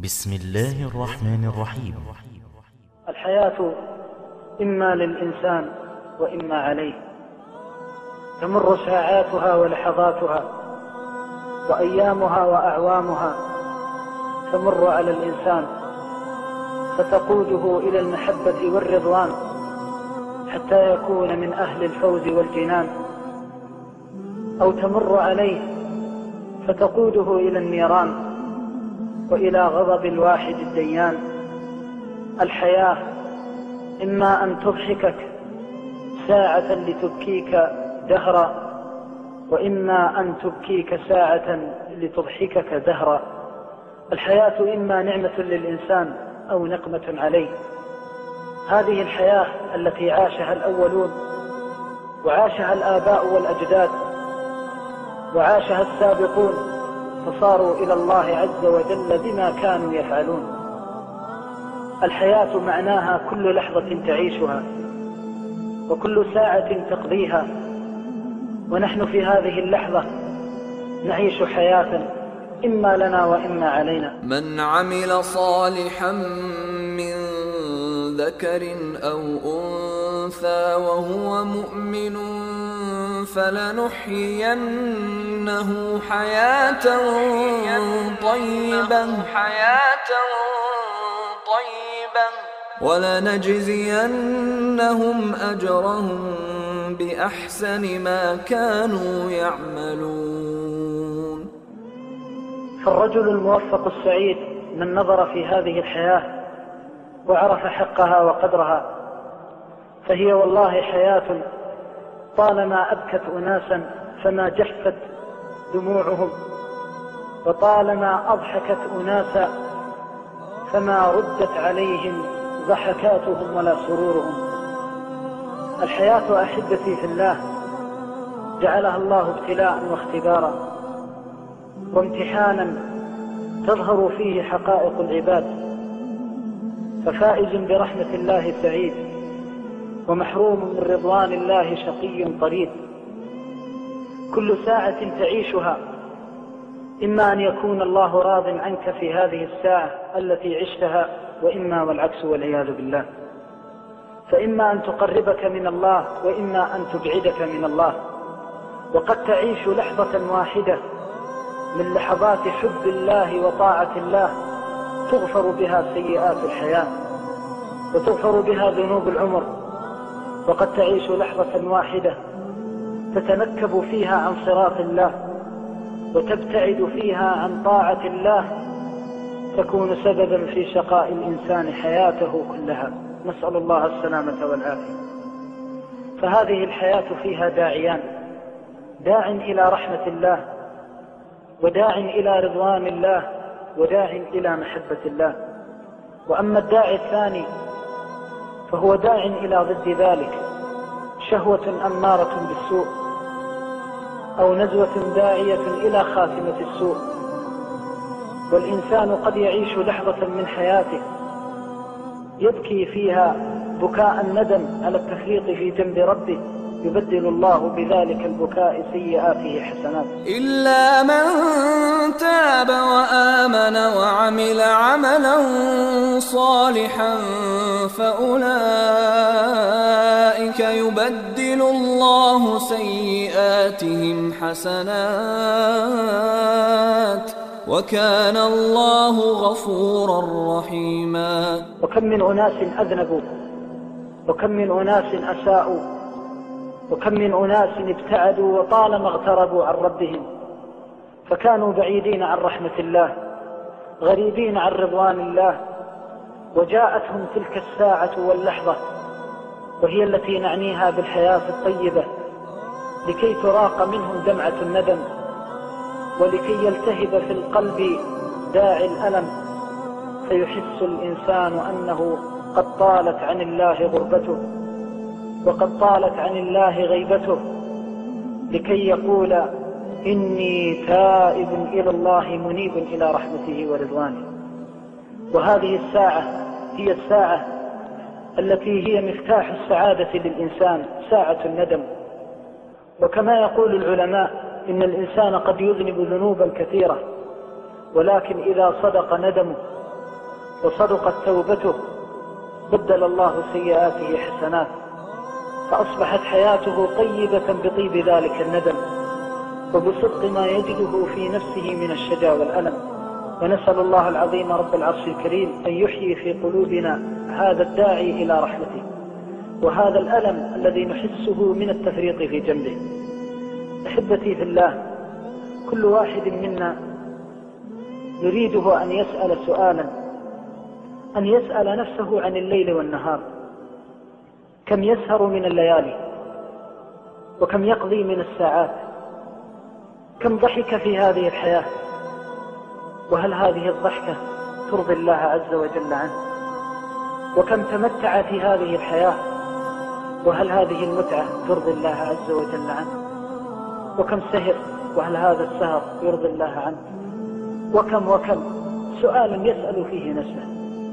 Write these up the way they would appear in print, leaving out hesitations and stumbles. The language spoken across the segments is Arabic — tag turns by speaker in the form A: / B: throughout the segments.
A: بسم الله الرحمن الرحيم.
B: الحياة إما للإنسان وإما عليه، تمر ساعاتها ولحظاتها وأيامها وأعوامها، تمر على الإنسان فتقوده إلى المحبة والرضوان حتى يكون من أهل الفوز والجنان، أو تمر عليه فتقوده إلى النيران وإلى غضب الواحد الديان. الحياة إما أن تضحكك ساعة لتبكيك دهرا، وإما أن تبكيك ساعة لتضحكك دهرا. الحياة إما نعمة للإنسان أو نقمة عليه. هذه الحياة التي عاشها الأولون وعاشها الآباء والأجداد وعاشها السابقون فصاروا إلى الله عز وجل بما كانوا يفعلون. الحياة معناها كل لحظة تعيشها وكل ساعة تقضيها، ونحن في هذه اللحظة نعيش حياة إما لنا وإما علينا.
C: من عمل صالحا من ذكر أو أنثى وهو مؤمن فلنحيينه حياة طيبة ولنجزينهم أجرهم بأحسن ما كانوا يعملون.
B: فالرجل الموفق السعيد من نظر في هذه الحياة وعرف حقها وقدرها، فهي والله حياة طالما أبكت أناسا فما جفت دموعهم، وطالما أضحكت أناسا فما ردت عليهم ضحكاتهم ولا سرورهم. الحياة أحبتي في الله جعلها الله ابتلاء واختبارا وامتحانا تظهر فيه حقائق العباد، ففائز برحمة الله سعيد، ومحروم من رضوان الله شقي طريد. كل ساعة تعيشها إما أن يكون الله راض عنك في هذه الساعة التي عشتها، وإما والعكس والعياذ بالله. فإما أن تقربك من الله وإما أن تبعدك من الله. وقد تعيش لحظة واحدة من لحظات حب الله وطاعة الله تغفر بها سيئات الحياة وتغفر بها ذنوب العمر، وقد تعيش لحظة واحدة تتنكب فيها عن صراط الله وتبتعد فيها عن طاعة الله، تكون سببا في شقاء الإنسان حياته كلها، نسأل الله السلامة والعافية. فهذه الحياة فيها داعيان: داع إلى رحمة الله، وداع إلى رضوان الله، وداع إلى محبة الله. وأما الداعي الثاني فهو داع إلى ضد ذلك، شهوة أمارة بالسوء، أو نزوة داعية إلى خاتمة السوء. والإنسان قد يعيش لحظة من حياته يبكي فيها بكاء الندم على التفريط في جنب ربه، يبدل الله بذلك البكاء سيئاته حسنات.
C: إلا من تاب وآمن وعمل عملا صالحا فأولئك يبدل الله سيئاتهم حسنات وكان الله غفورا رحيما.
B: وكم من أناس أذنبوا، وكم من أناس أساءوا، وكم من أناس ابتعدوا وطالما اغتربوا عن ربهم، فكانوا بعيدين عن رحمة الله، غريبين عن رضوان الله، وجاءتهم تلك الساعة واللحظة وهي التي نعنيها بالحياة الطيبة لكي تراق منهم دمعة الندم، ولكي يلتهب في القلب داعي الألم، فيحس الإنسان أنه قد طالت عن الله غربته وقد طالت عن الله غيبته، لكي يقول إني تائب إلى الله منيب إلى رحمته ورضوانه. وهذه الساعة هي الساعة التي هي مفتاح السعادة للإنسان، ساعة الندم. وكما يقول العلماء إن الإنسان قد يذنب ذنوبا كثيرة، ولكن إذا صدق ندمه وصدقت توبته بدل الله سيئاته حسنات، فأصبحت حياته طيبة بطيب ذلك الندم وبصدق ما يجده في نفسه من الشجا والألم. ونسأل الله العظيم رب العرش الكريم أن يحيي في قلوبنا هذا الداعي إلى رحمته وهذا الألم الذي نحسه من التفريط في جنبه. أحبتي في الله، كل واحد منا يريده أن يسأل سؤالا، أن يسأل نفسه عن الليل والنهار، كم يسهر من الليالي وكم يقضي من الساعات، كم ضحك في هذه الحياة، وهل هذه الضحكة ترضي الله عز وجل عنه، وكم تمتع في هذه الحياة، وهل هذه المتعة ترضي الله عز وجل عنه، وكم سهر، وهل هذا السهر يرضي الله عنه، وكم سؤال يسأل فيه نفسه.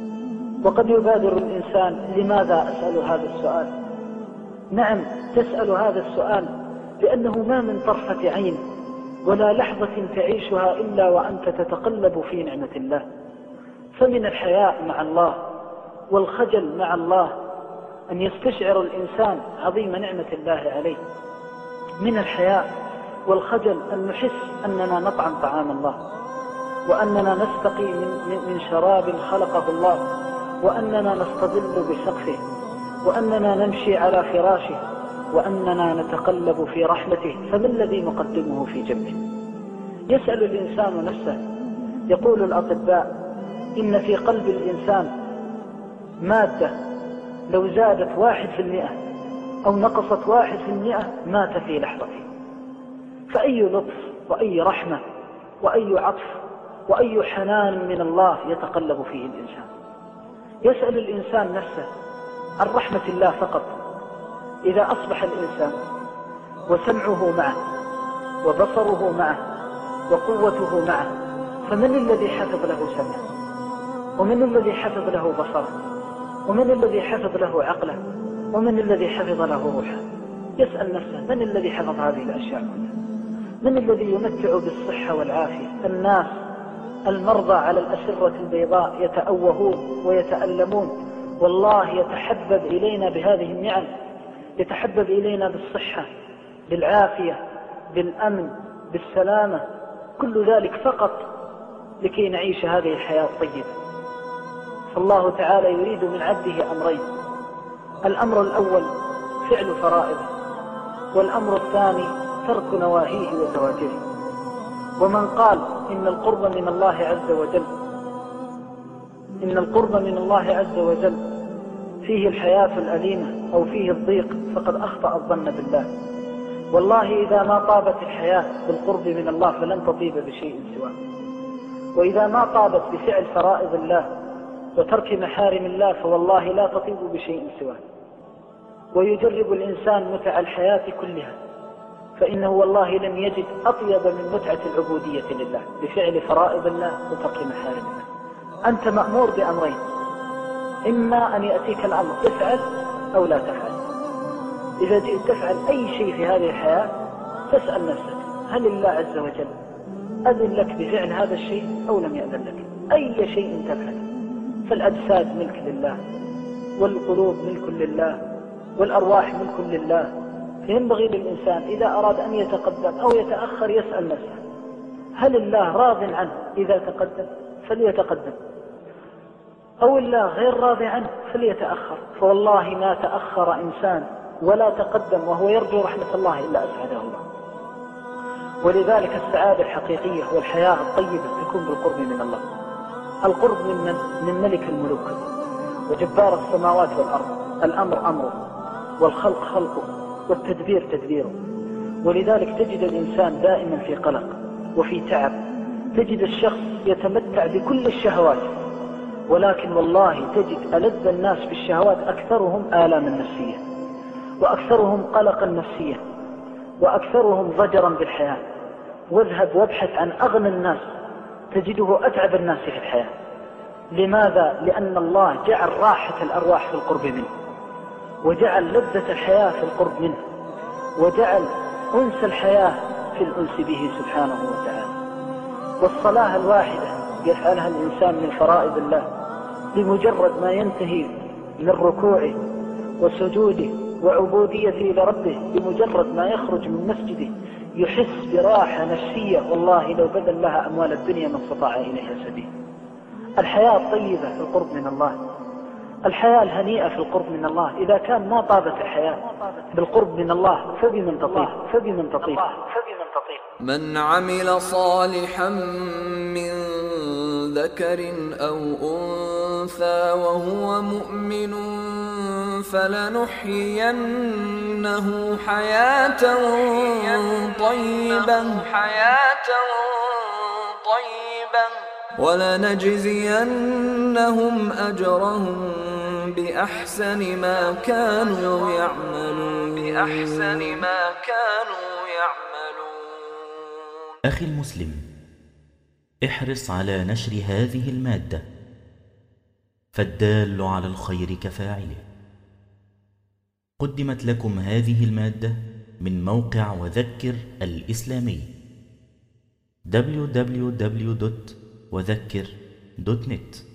B: وقد يبادر الإنسان: لماذا أسأل هذا السؤال؟ نعم، تسأل هذا السؤال لأنه ما من طرفة عين ولا لحظة تعيشها إلا وأنت تتقلب في نعمة الله. فمن الحياء مع الله والخجل مع الله أن يستشعر الإنسان عظيم نعمة الله عليه. من الحياء والخجل أن نحس أننا نطعم طعام الله، وأننا نستقي من شراب خلقه الله، وأننا نستظل بسقفه، وأننا نمشي على فراشه، وأننا نتقلب في رحمته. فما الذي نقدمه في جنبه؟ يسأل الإنسان نفسه. يقول الأطباء: إن في قلب الإنسان مادة لو زادت 1% أو نقصت 1% مات في لحظته. فأي لطف وأي رحمة وأي عطف وأي حنان من الله يتقلب فيه الإنسان. يسأل الإنسان نفسه عن رحمة الله فقط. إذا أصبح الإنسان وسمعه معه وبصره معه وقوته معه، فمن الذي حفظ له سمعه؟ ومن الذي حفظ له بصره؟ ومن الذي حفظ له عقله؟ ومن الذي حفظ له روحه؟ يسأل نفسه: من الذي حفظ هذه الأشياء كلها؟ من الذي يمتع بالصحة والعافية؟ الناس المرضى على الأسرة البيضاء يتأوهون ويتألمون، والله يتحبب إلينا بهذه النعم، يتحبب إلينا بالصحة، بالعافية، بالأمن، بالسلامة، كل ذلك فقط لكي نعيش هذه الحياة الطيبة. فالله تعالى يريد من عبده أمرين: الأمر الأول فعل فرائضه، والأمر الثاني ترك نواهيه وزواجره. ومن قال إن القرب من الله عز وجل فيه الحياة الأليمة أو فيه الضيق فقد أخطأ الظن بالله. والله إذا ما طابت الحياة بالقرب من الله فلن تطيب بشيء سواه، وإذا ما طابت بفعل فرائض الله وترك محارم الله فوالله لا تطيب بشيء سواه. ويجرب الإنسان متع الحياة كلها، فإنه والله لم يجد أطيب من متعة العبودية لله بفعل فرائض الله وترك محارم الله. أنت مأمور بأمرين: إما أن يأتيك الأمر افعل أو لا تفعل. إذا جئت تفعل أي شيء في هذه الحياة تسأل نفسك: هل الله عز وجل أذن لك بفعل هذا الشيء أو لم يأذن لك؟ أي شيء تفعل، فالأجساد ملك لله، والقلوب ملك لله، والأرواح ملك لله. فينبغي للإنسان إذا أراد أن يتقدم أو يتأخر يسأل نفسه: هل الله راض عنه إذا تقدم فليتقدم، أو الله غير راضي عنه فليتأخر. فوالله ما تأخر إنسان ولا تقدم وهو يرجو رحمة الله إلا أسعده الله. ولذلك السعادة الحقيقية والحياة الطيبة تكون بالقرب من الله. القرب من ملك الملوك وجبار السماوات والأرض. الأمر أمره، والخلق خلقه، والتدبير تدبيره. ولذلك تجد الإنسان دائما في قلق وفي تعب. تجد الشخص يتمتع بكل الشهوات، ولكن والله تجد ألذ الناس بالشهوات أكثرهم آلاما نفسية، وأكثرهم قلقا نفسيا، وأكثرهم ضجرا بالحياة. واذهب وابحث عن أغنى الناس تجده أتعب الناس في الحياة. لماذا؟ لأن الله جعل راحة الأرواح في القرب منه، وجعل لذة الحياة في القرب منه، وجعل أنس الحياة في الأنس به سبحانه وتعالى. والصلاة الواحدة يفعلها الإنسان من فرائض الله بمجرد ما ينتهي من ركوعه وسجوده وعبوديته لربه، بمجرد ما يخرج من مسجده يحس براحة نفسية والله لو بذل لها أموال الدنيا ما استطاع إليها سبيل. الحياة الطيبة في القرب من الله، الحياة الهنيئة في القرب من الله، إذا كان ما طابت الحياة بالقرب من الله فبمن تطيب فبمن تطيب فبمن تطيب.
C: من عمل صالحا من ذكر أو أنثى وهو مؤمن فلنحيينه حياة طيبة ولنجزينهم أجرهم بأحسن ما كانوا يعملون.
A: أخي المسلم، احرص على نشر هذه المادة، فالدال على الخير كفاعله. قدمت لكم هذه المادة من موقع وذكر الإسلامي www.وذكر.net.